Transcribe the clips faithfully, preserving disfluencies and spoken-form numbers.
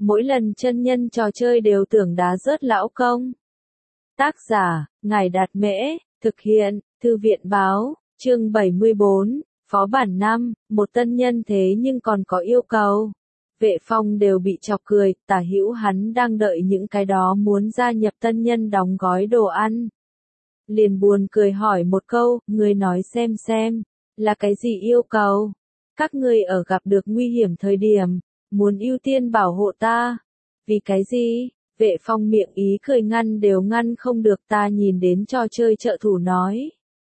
mỗi lần chân nhân trò chơi đều tưởng đá rớt lão công. Tác giả, Ngài Đạt Mễ, thực hiện, Thư viện Báo, chương bảy mươi bốn, Phó bản năm, một tân nhân thế nhưng còn có yêu cầu. Vệ Phong đều bị chọc cười, tả hữu hắn đang đợi những cái đó muốn gia nhập tân nhân đóng gói đồ ăn. Liền buồn cười hỏi một câu, ngươi nói xem xem, là cái gì yêu cầu? Các ngươi ở gặp được nguy hiểm thời điểm, muốn ưu tiên bảo hộ ta. Vì cái gì? Vệ Phong miệng ý cười ngăn đều ngăn không được, ta nhìn đến trò chơi trợ thủ nói.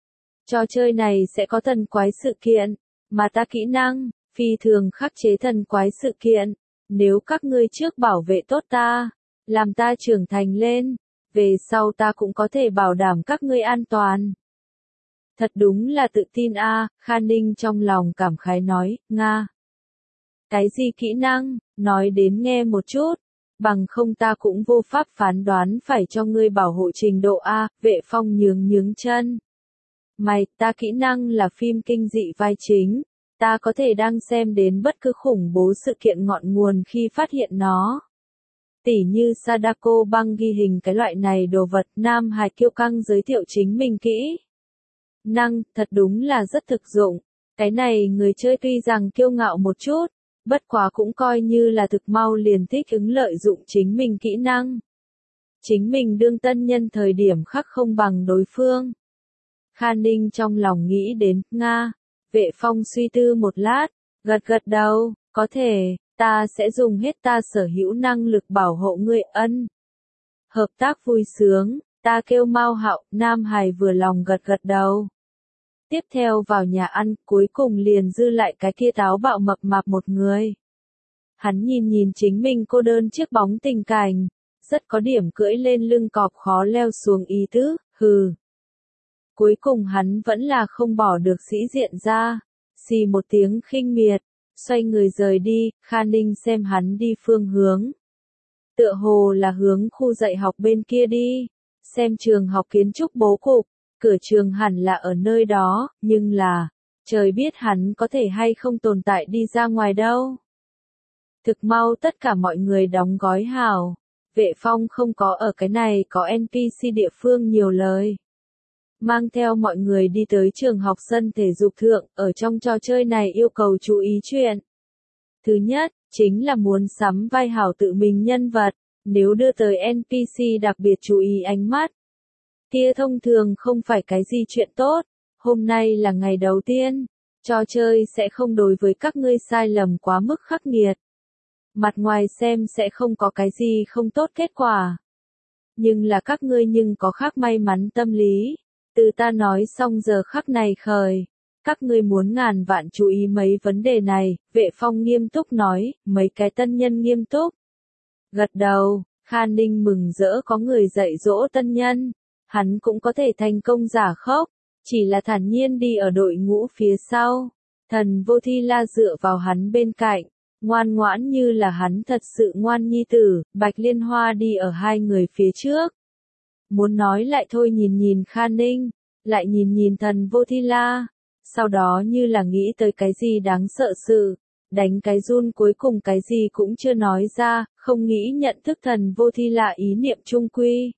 Trò chơi này sẽ có thần quái sự kiện, mà ta kỹ năng, phi thường khắc chế thần quái sự kiện. Nếu các ngươi trước bảo vệ tốt ta, làm ta trưởng thành lên, về sau ta cũng có thể bảo đảm các ngươi an toàn. Thật đúng là tự tin a, à, Kha Ninh trong lòng cảm khái nói, Nga. Cái gì kỹ năng, nói đến nghe một chút, bằng không ta cũng vô pháp phán đoán phải cho ngươi bảo hộ trình độ A, Vệ Phong nhướng nhướng chân. Mày, ta kỹ năng là phim kinh dị vai chính, ta có thể đang xem đến bất cứ khủng bố sự kiện ngọn nguồn khi phát hiện nó. Tỉ như Sadako băng ghi hình cái loại này đồ vật, Nam Hải kiêu căng giới thiệu chính mình kỹ năng, thật đúng là rất thực dụng. Cái này người chơi tuy rằng kiêu ngạo một chút, bất quá cũng coi như là thực mau liền thích ứng lợi dụng chính mình kỹ năng. Chính mình đương tân nhân thời điểm khắc không bằng đối phương. Kha Ninh trong lòng nghĩ đến, Nga. Vệ Phong suy tư một lát, gật gật đầu, có thể, ta sẽ dùng hết ta sở hữu năng lực bảo hộ ngươi ân. Hợp tác vui sướng, ta kêu Mao Hạo, Nam Hải vừa lòng gật gật đầu. Tiếp theo vào nhà ăn, cuối cùng liền dư lại cái kia táo bạo mập mạp một người. Hắn nhìn nhìn chính mình cô đơn chiếc bóng tình cảnh, rất có điểm cưỡi lên lưng cọp khó leo xuống ý tứ, hừ. Cuối cùng hắn vẫn là không bỏ được sĩ diện ra, xì một tiếng khinh miệt, xoay người rời đi, Kha Ninh xem hắn đi phương hướng. Tựa hồ là hướng khu dạy học bên kia đi, xem trường học kiến trúc bố cục. Cửa trường hẳn là ở nơi đó, nhưng là, trời biết hắn có thể hay không tồn tại đi ra ngoài đâu. Thực mau tất cả mọi người đóng gói hào, Vệ Phong không có ở cái này có en pê xê địa phương nhiều lời. Mang theo mọi người đi tới trường học sân thể dục thượng, ở trong trò chơi này yêu cầu chú ý chuyện. Thứ nhất, chính là muốn sắm vai hảo tự mình nhân vật, nếu đưa tới en pê xê đặc biệt chú ý ánh mắt. Kia thông thường không phải cái gì chuyện tốt, hôm nay là ngày đầu tiên, trò chơi sẽ không đối với các ngươi sai lầm quá mức khắc nghiệt. Mặt ngoài xem sẽ không có cái gì không tốt kết quả. Nhưng là các ngươi nhưng có khác may mắn tâm lý, từ ta nói xong giờ khắc này khởi, các ngươi muốn ngàn vạn chú ý mấy vấn đề này, Vệ Phong nghiêm túc nói, mấy cái tân nhân nghiêm túc. Gật đầu, Kha Ninh mừng rỡ có người dạy dỗ tân nhân. Hắn cũng có thể thành công giả khốc, chỉ là thản nhiên đi ở đội ngũ phía sau. Thần Vô Thi La dựa vào hắn bên cạnh, ngoan ngoãn như là hắn thật sự ngoan nhi tử, Bạch Liên Hoa đi ở hai người phía trước. Muốn nói lại thôi nhìn nhìn Kha Ninh, lại nhìn nhìn Thần Vô Thi La, sau đó như là nghĩ tới cái gì đáng sợ sự, đánh cái run cuối cùng cái gì cũng chưa nói ra, không nghĩ nhận thức Thần Vô Thi La ý niệm trung quy.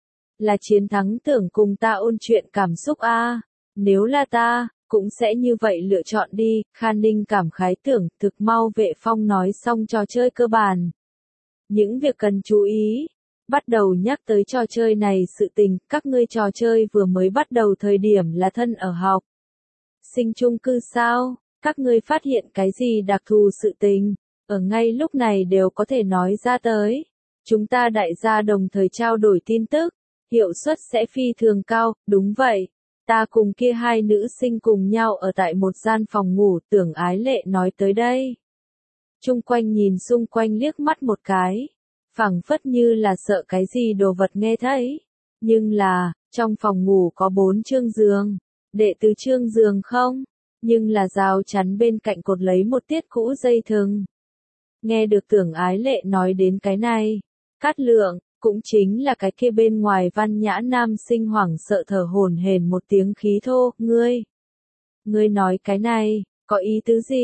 Là chiến thắng tưởng cùng ta ôn chuyện cảm xúc a, à. Nếu là ta, cũng sẽ như vậy lựa chọn đi, Kha Ninh cảm khái tưởng, thực mau Vệ Phong nói xong trò chơi cơ bản. Những việc cần chú ý, bắt đầu nhắc tới trò chơi này sự tình, các ngươi trò chơi vừa mới bắt đầu thời điểm là thân ở học. Sinh chung cư sao, các ngươi phát hiện cái gì đặc thù sự tình, ở ngay lúc này đều có thể nói ra tới. Chúng ta đại gia đồng thời trao đổi tin tức. Hiệu suất sẽ phi thường cao, đúng vậy. Ta cùng kia hai nữ sinh cùng nhau ở tại một gian phòng ngủ, Tưởng Ái Lệ nói tới đây. Trung quanh nhìn xung quanh liếc mắt một cái, phảng phất như là sợ cái gì đồ vật nghe thấy. Nhưng là, trong phòng ngủ có bốn chương giường, đệ tứ chương giường không, nhưng là rào chắn bên cạnh cột lấy một tiết cũ dây thừng. Nghe được Tưởng Ái Lệ nói đến cái này, Cát Lượng, cũng chính là cái kia bên ngoài văn nhã nam sinh hoảng sợ thở hổn hển một tiếng khí thô, ngươi. Ngươi nói cái này, có ý tứ gì?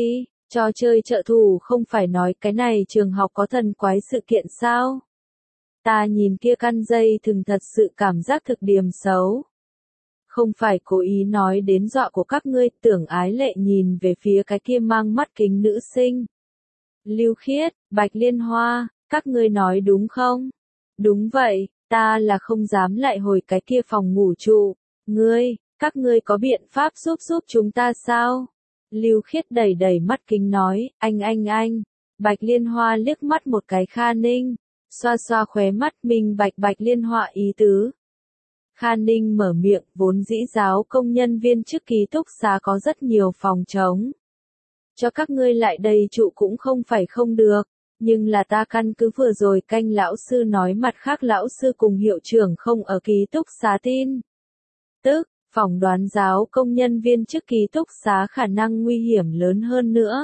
Trò chơi trợ thủ không phải nói cái này trường học có thần quái sự kiện sao? Ta nhìn kia căn dây thừng thật sự cảm giác thực điểm xấu. Không phải cố ý nói đến dọa của các ngươi, Tưởng Ái Lệ nhìn về phía cái kia mang mắt kính nữ sinh. Lưu Khiết, Bạch Liên Hoa, các ngươi nói đúng không? Đúng vậy, ta là không dám lại hồi cái kia phòng ngủ trụ. Ngươi, các ngươi có biện pháp giúp giúp chúng ta sao? Lưu Khiết đẩy đẩy mắt kính nói, anh anh anh. Bạch Liên Hoa liếc mắt một cái Kha Ninh, xoa xoa khóe mắt mình bạch Bạch Liên Hoa ý tứ. Kha Ninh mở miệng, vốn dĩ giáo công nhân viên chức ký túc xá có rất nhiều phòng trống. Cho các ngươi lại đây trụ cũng không phải không được, nhưng là ta căn cứ vừa rồi canh lão sư nói mặt khác lão sư cùng hiệu trưởng không ở ký túc xá tin. Tức, phỏng đoán giáo công nhân viên chức ký túc xá khả năng nguy hiểm lớn hơn nữa.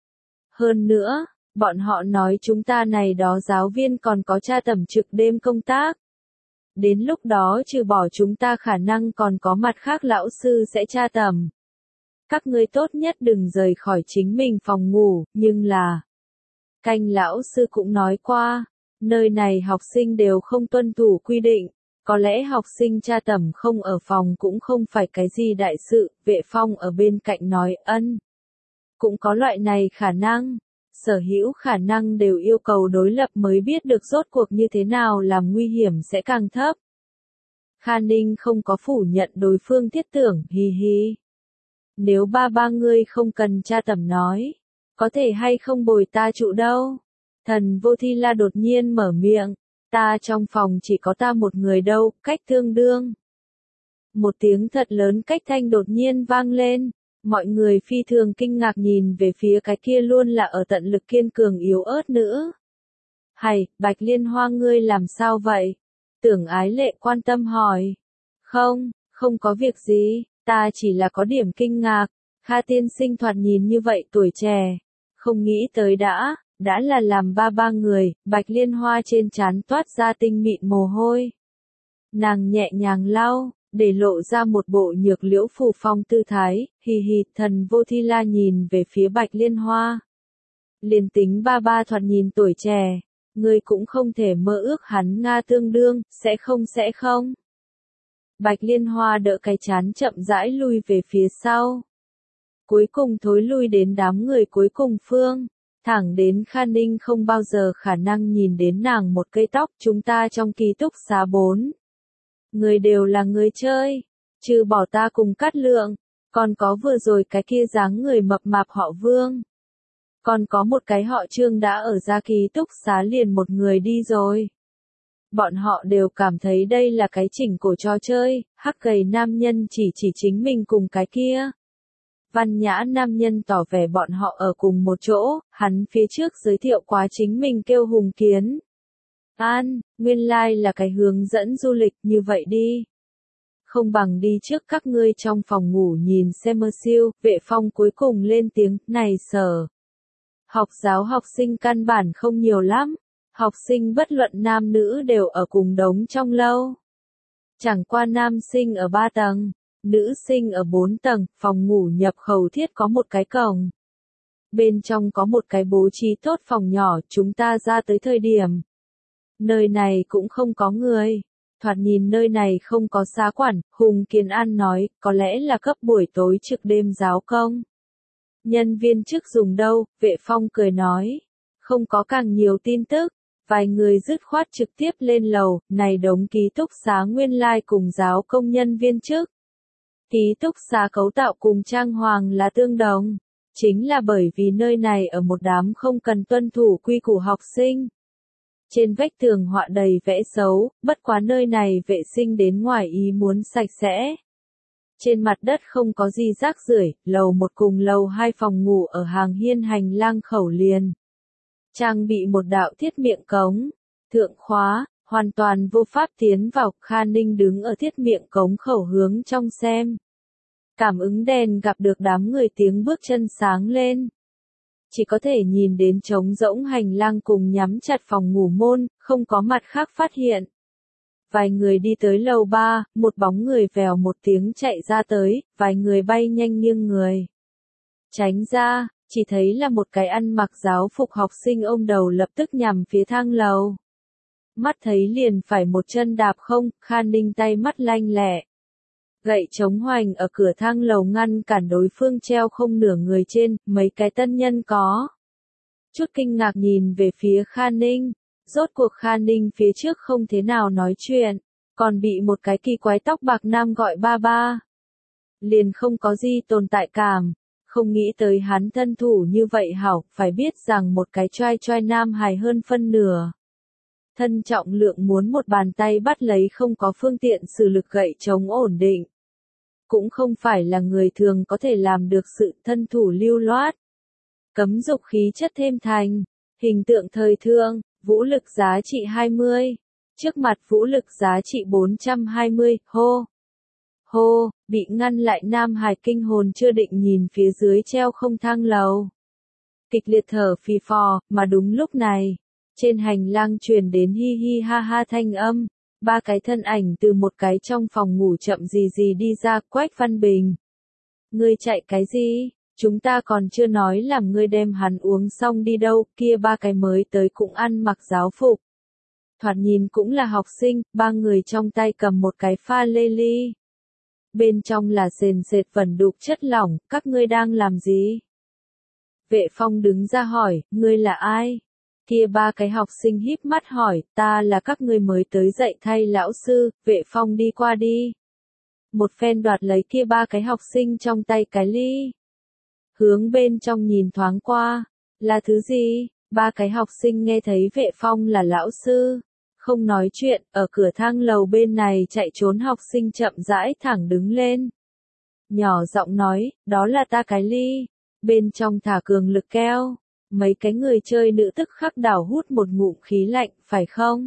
Hơn nữa, bọn họ nói chúng ta này đó giáo viên còn có tra tẩm trực đêm công tác. Đến lúc đó trừ bỏ chúng ta khả năng còn có mặt khác lão sư sẽ tra tẩm. Các ngươi tốt nhất đừng rời khỏi chính mình phòng ngủ, nhưng là... Canh lão sư cũng nói qua, nơi này học sinh đều không tuân thủ quy định, có lẽ học sinh tra tẩm không ở phòng cũng không phải cái gì đại sự, Vệ Phong ở bên cạnh nói ân. Cũng có loại này khả năng, sở hữu khả năng đều yêu cầu đối lập mới biết được rốt cuộc như thế nào làm nguy hiểm sẽ càng thấp. Kha Ninh không có phủ nhận đối phương thiết tưởng, hi hi. Nếu ba ba ngươi không cần tra tẩm nói, có thể hay không bồi ta trụ đâu. Thần Vô Thi La đột nhiên mở miệng, ta trong phòng chỉ có ta một người đâu, cách tương đương. Một tiếng thật lớn cách thanh đột nhiên vang lên, mọi người phi thường kinh ngạc nhìn về phía cái kia luôn là ở tận lực kiên cường yếu ớt nữa. Hay, Bạch Liên Hoa ngươi làm sao vậy? Tưởng Ái Lệ quan tâm hỏi. Không, không có việc gì, ta chỉ là có điểm kinh ngạc. Kha tiên sinh thoạt nhìn như vậy tuổi trẻ, không nghĩ tới đã, đã là làm ba ba người, Bạch Liên Hoa trên trán toát ra tinh mịn mồ hôi. Nàng nhẹ nhàng lau, để lộ ra một bộ nhược liễu phù phong tư thái, hì hì. Thần Vô Thi La nhìn về phía Bạch Liên Hoa. Liền tính ba ba thoạt nhìn tuổi trẻ, ngươi cũng không thể mơ ước hắn Nga tương đương, sẽ không sẽ không. Bạch Liên Hoa đỡ cái chán chậm rãi lui về phía sau. Cuối cùng thối lui đến đám người cuối cùng phương, thẳng đến Kha Ninh không bao giờ khả năng nhìn đến nàng một cây tóc. Chúng ta trong ký túc xá bốn người đều là người chơi, trừ bỏ ta cùng Cát Lượng, còn có vừa rồi cái kia dáng người mập mạp họ Vương. Còn có một cái họ Trương đã ở ra ký túc xá liền một người đi rồi. Bọn họ đều cảm thấy đây là cái chỉnh cổ trò chơi, hắc gầy nam nhân chỉ chỉ chính mình cùng cái kia. Văn nhã nam nhân tỏ vẻ bọn họ ở cùng một chỗ, hắn phía trước giới thiệu quá chính mình kêu Hùng Kiến. An, nguyên lai like là cái hướng dẫn du lịch, như vậy đi. Không bằng đi trước các ngươi trong phòng ngủ nhìn xem mơ siêu. Vệ Phong cuối cùng lên tiếng, này sở. Học giáo học sinh căn bản không nhiều lắm, học sinh bất luận nam nữ đều ở cùng đống trong lâu. Chẳng qua nam sinh ở ba tầng, nữ sinh ở bốn tầng, phòng ngủ nhập khẩu thiết có một cái cổng. Bên trong có một cái bố trí tốt phòng nhỏ, chúng ta ra tới thời điểm. Nơi này cũng không có người. Thoạt nhìn nơi này không có xá quản, Hùng Kiến An nói, có lẽ là cấp buổi tối trực đêm giáo công. Nhân viên chức dùng đâu, Vệ Phong cười nói. Không có càng nhiều tin tức, vài người dứt khoát trực tiếp lên lầu, này đống ký túc xá nguyên lai like cùng giáo công nhân viên chức. Ký túc xá cấu tạo cùng trang hoàng là tương đồng, chính là bởi vì nơi này ở một đám không cần tuân thủ quy củ học sinh. Trên vách tường họa đầy vẽ xấu, bất quá nơi này vệ sinh đến ngoài ý muốn sạch sẽ. Trên mặt đất không có gì rác rưởi, lầu một cùng lầu hai phòng ngủ ở hàng hiên hành lang khẩu liền. Trang bị một đạo thiết miệng cống, thượng khóa, hoàn toàn vô pháp tiến vào. Kha Ninh đứng ở thiết miệng cống khẩu hướng trong xem. Cảm ứng đèn gặp được đám người tiếng bước chân sáng lên. Chỉ có thể nhìn đến trống rỗng hành lang cùng nhắm chặt phòng ngủ môn, không có mặt khác phát hiện. Vài người đi tới lầu ba, một bóng người vèo một tiếng chạy ra tới, vài người bay nhanh nghiêng người. Tránh ra, chỉ thấy là một cái ăn mặc giáo phục học sinh ôm đầu lập tức nhằm phía thang lầu. Mắt thấy liền phải một chân đạp không, Khan Ninh tay mắt lanh lẹ. Gậy chống hoành ở cửa thang lầu ngăn cản đối phương treo không nửa người trên, mấy cái tân nhân có chút kinh ngạc nhìn về phía Khan Ninh. Rốt cuộc Khan Ninh phía trước không thế nào nói chuyện, còn bị một cái kỳ quái tóc bạc nam gọi ba ba. Liền không có gì tồn tại cảm, không nghĩ tới hắn thân thủ như vậy hảo, phải biết rằng một cái trai trai nam hài hơn phân nửa. Thân trọng lượng muốn một bàn tay bắt lấy không có phương tiện sử lực gậy chống ổn định. Cũng không phải là người thường có thể làm được sự thân thủ lưu loát. Cấm dục khí chất thêm thành, hình tượng thời thương, vũ lực giá trị hai mươi. Trước mặt vũ lực giá trị bốn trăm hai mươi, hô. Hô, bị ngăn lại nam hài kinh hồn chưa định nhìn phía dưới treo không thang lầu. Kịch liệt thở phì phò, mà đúng lúc này, trên hành lang truyền đến hi hi ha ha thanh âm, ba cái thân ảnh từ một cái trong phòng ngủ chậm gì gì đi ra. Quách Văn Bình. Ngươi chạy cái gì? Chúng ta còn chưa nói làm ngươi đem hắn uống xong đi đâu, kia ba cái mới tới cũng ăn mặc giáo phục. Thoạt nhìn cũng là học sinh, ba người trong tay cầm một cái pha lê ly. Bên trong là sền sệt vẩn đục chất lỏng, các ngươi đang làm gì? Vệ Phong đứng ra hỏi, ngươi là ai? Kia ba cái học sinh híp mắt hỏi, ta là các ngươi mới tới dạy thay lão sư. Vệ Phong đi qua đi. Một phen đoạt lấy kia ba cái học sinh trong tay cái ly. Hướng bên trong nhìn thoáng qua, là thứ gì? Ba cái học sinh nghe thấy Vệ Phong là lão sư, không nói chuyện, ở cửa thang lầu bên này chạy trốn học sinh chậm rãi thẳng đứng lên. Nhỏ giọng nói, đó là ta cái ly, bên trong thả cường lực keo. Mấy cái người chơi nữ tức khắc đảo hút một ngụm khí lạnh, phải không?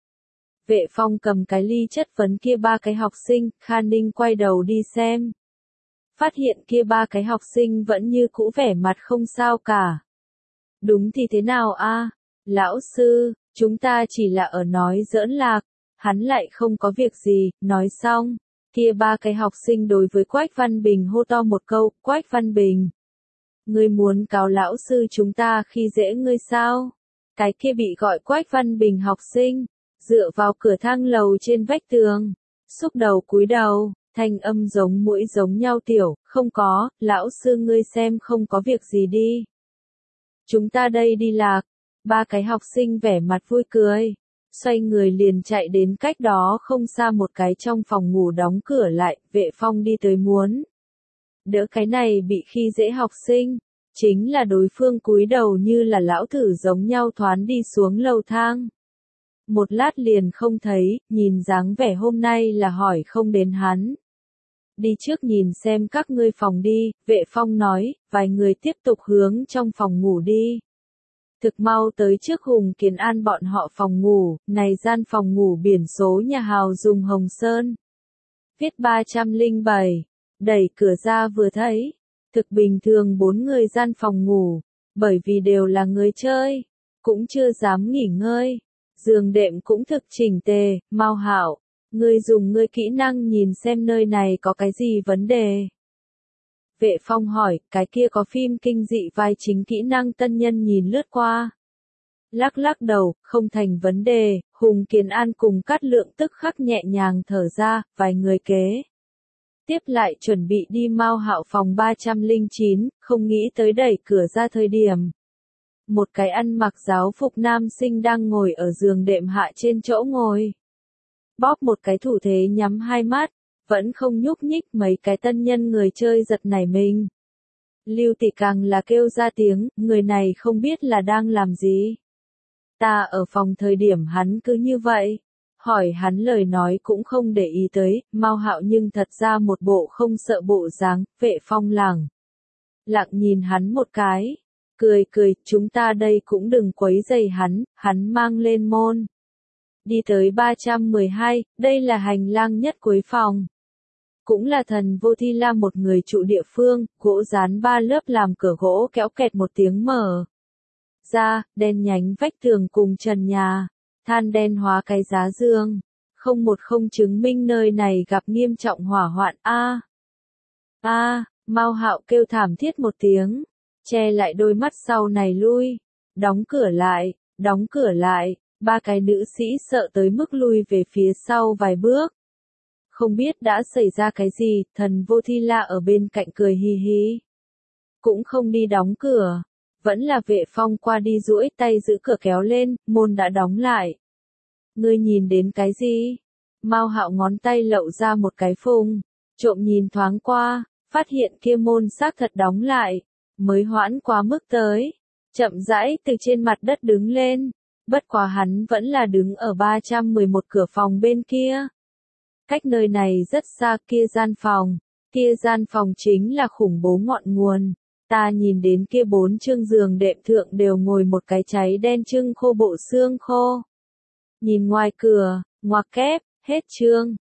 Vệ Phong cầm cái ly chất vấn kia ba cái học sinh, Khan Ninh quay đầu đi xem. Phát hiện kia ba cái học sinh vẫn như cũ vẻ mặt không sao cả. Đúng thì thế nào a? Lão sư, chúng ta chỉ là ở nói giỡn lạc. Hắn lại không có việc gì. Nói xong, kia ba cái học sinh đối với Quách Văn Bình hô to một câu, Quách Văn Bình. Ngươi muốn cáo lão sư chúng ta khi dễ ngươi sao? Cái kia bị gọi Quách Văn Bình học sinh, dựa vào cửa thang lầu trên vách tường, xúc đầu cúi đầu, thanh âm giống mũi giống nhau tiểu, không có, lão sư ngươi xem không có việc gì đi. Chúng ta đây đi lạc. Ba cái học sinh vẻ mặt vui cười, xoay người liền chạy đến cách đó không xa một cái trong phòng ngủ đóng cửa lại. Vệ Phong đi tới muốn đỡ cái này bị khi dễ học sinh, chính là đối phương cúi đầu như là lão thử giống nhau thoán đi xuống lầu thang. Một lát liền không thấy, nhìn dáng vẻ hôm nay là hỏi không đến hắn. Đi trước nhìn xem các ngươi phòng đi, Vệ Phong nói, vài người tiếp tục hướng trong phòng ngủ đi. Thực mau tới trước Hùng Kiến An bọn họ phòng ngủ, này gian phòng ngủ biển số nhà Hào dùng hồng sơn. Viết ba trăm lẻ bảy, đẩy cửa ra vừa thấy, thực bình thường bốn người gian phòng ngủ, bởi vì đều là người chơi, cũng chưa dám nghỉ ngơi, giường đệm cũng thực chỉnh tề. Mao Hạo, ngươi dùng ngươi kỹ năng nhìn xem nơi này có cái gì vấn đề. Vệ Phong hỏi, cái kia có phim kinh dị vai chính kỹ năng tân nhân nhìn lướt qua. Lắc lắc đầu, không thành vấn đề. Hùng Kiến An cùng Cát Lượng tức khắc nhẹ nhàng thở ra, vài người kế tiếp lại chuẩn bị đi Mao Hạo phòng ba trăm lẻ chín, không nghĩ tới đẩy cửa ra thời điểm. Một cái ăn mặc giáo phục nam sinh đang ngồi ở giường đệm hạ trên chỗ ngồi. Bóp một cái thủ thế nhắm hai mắt, vẫn không nhúc nhích. Mấy cái tân nhân người chơi giật nảy mình. Lưu Tỷ càng là kêu ra tiếng, người này không biết là đang làm gì. Ta ở phòng thời điểm hắn cứ như vậy. Hỏi hắn lời nói cũng không để ý tới. Mao Hạo nhưng thật ra một bộ không sợ bộ dáng. Vệ Phong lẳng lặng nhìn hắn một cái, cười cười, chúng ta đây cũng đừng quấy rầy hắn. Hắn mang lên môn, đi tới ba trăm mười hai, đây là hành lang nhất cuối phòng. Cũng là Thần Vô Thi La một người trụ địa phương, gỗ dán ba lớp làm cửa gỗ kéo kẹt một tiếng mở ra, đen nhánh vách tường cùng trần nhà, than đen hóa cái giá giường, không một không chứng minh nơi này gặp nghiêm trọng hỏa hoạn. A a, Mao Hạo kêu thảm thiết một tiếng, che lại đôi mắt sau này lui, đóng cửa lại, đóng cửa lại, ba cái nữ sĩ sợ tới mức lui về phía sau vài bước. Không biết đã xảy ra cái gì, thần vô thi la ở bên cạnh cười hì hì. Cũng không đi đóng cửa, vẫn là Vệ Phong qua đi duỗi tay giữ cửa kéo lên, môn đã đóng lại. Ngươi nhìn đến cái gì? Mao Hạo ngón tay lậu ra một cái phùng, trộm nhìn thoáng qua, phát hiện kia môn xác thật đóng lại, mới hoãn quá mức tới, chậm rãi từ trên mặt đất đứng lên, bất quá hắn vẫn là đứng ở ba trăm mười một cửa phòng bên kia. Cách nơi này rất xa, kia gian phòng, kia gian phòng chính là khủng bố ngọn nguồn. Ta nhìn đến kia bốn chương giường đệm thượng đều ngồi một cái cháy đen trưng khô bộ xương khô. Nhìn ngoài cửa, ngoặc kép, hết chương.